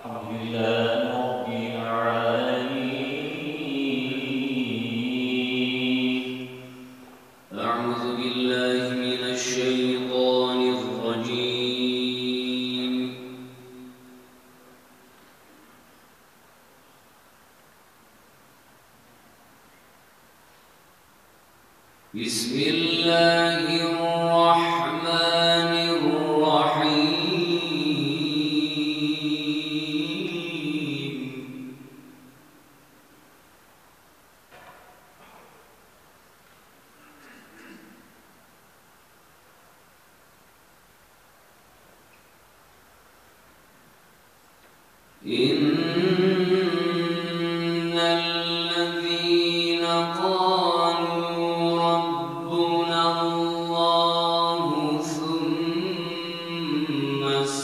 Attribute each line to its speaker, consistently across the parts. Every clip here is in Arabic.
Speaker 1: الحمد لله رب العالمين. أعوذ بالله من الشيطان الرجيم. بسم الله الرحمن الرحيم. إن الذين قالوا ربنا الله ثم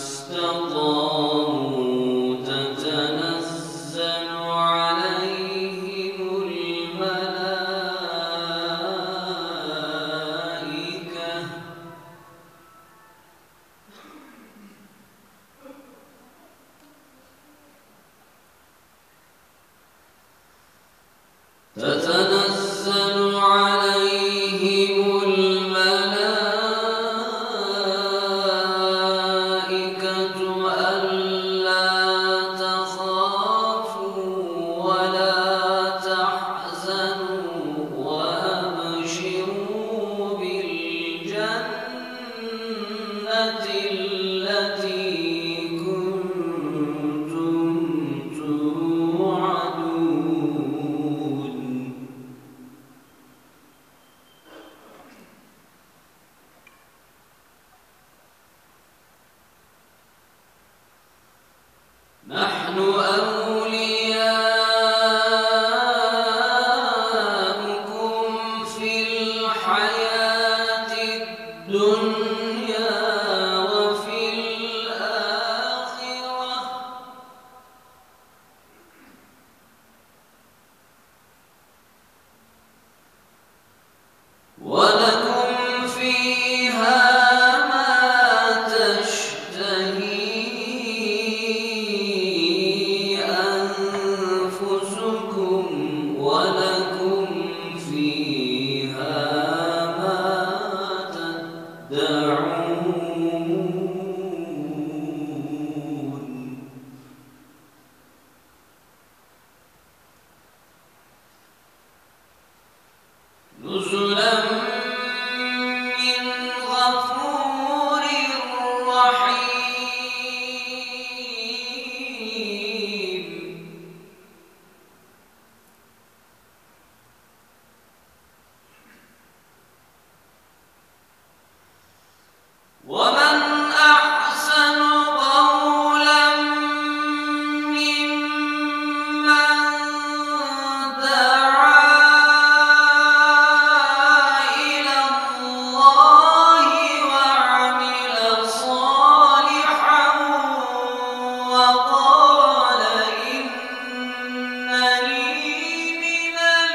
Speaker 1: استقاموا تتنزل عليهم الملائكة ألا تخافوا ولا تحزنوا وأبشروا بالجنة التي كنتم توعدون. نحن أولياؤكم في الحياة الدنيا وفي الآخرة ولكم فيها ما تشتهي أنفسكم ولكم فيها ما تدعون. نزلا من غفور رحيم. ومن أحسن قولا ممن دعا إلى الله وعمل صالحا وقال إنني من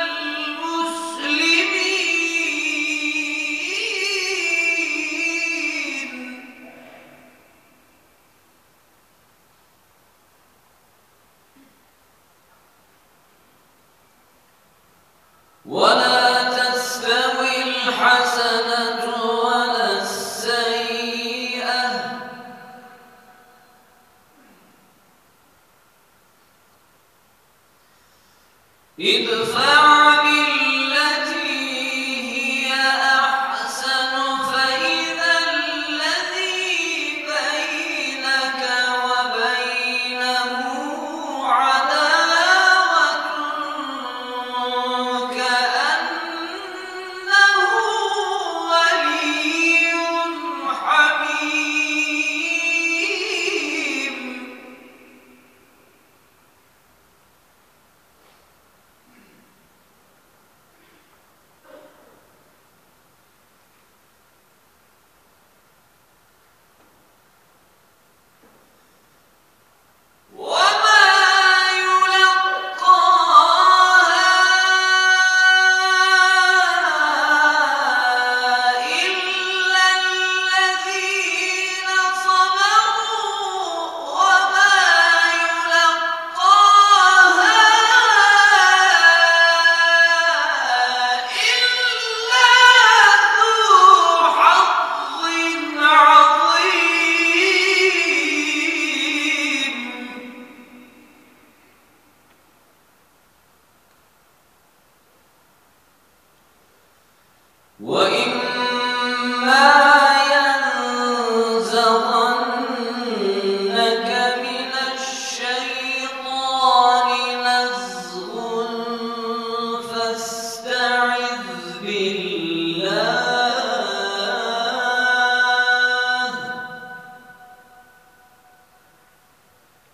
Speaker 1: المسلمين. ولا تستوي الحسنة ولا السيئة ادفع بالتي هي أحسن فإذا الذي بينك وبينه عداوة كأنه ولي حميم.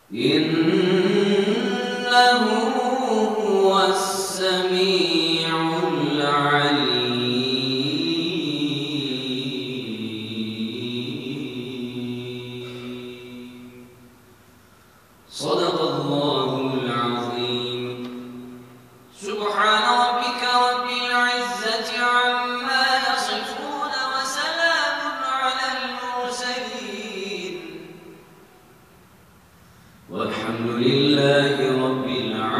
Speaker 1: إنه هو السميع العليم. صدق الله العظيم. سبحان ربك رب العزة عما يصفون وسلام على المرسلين والحمد لله رب العالمين.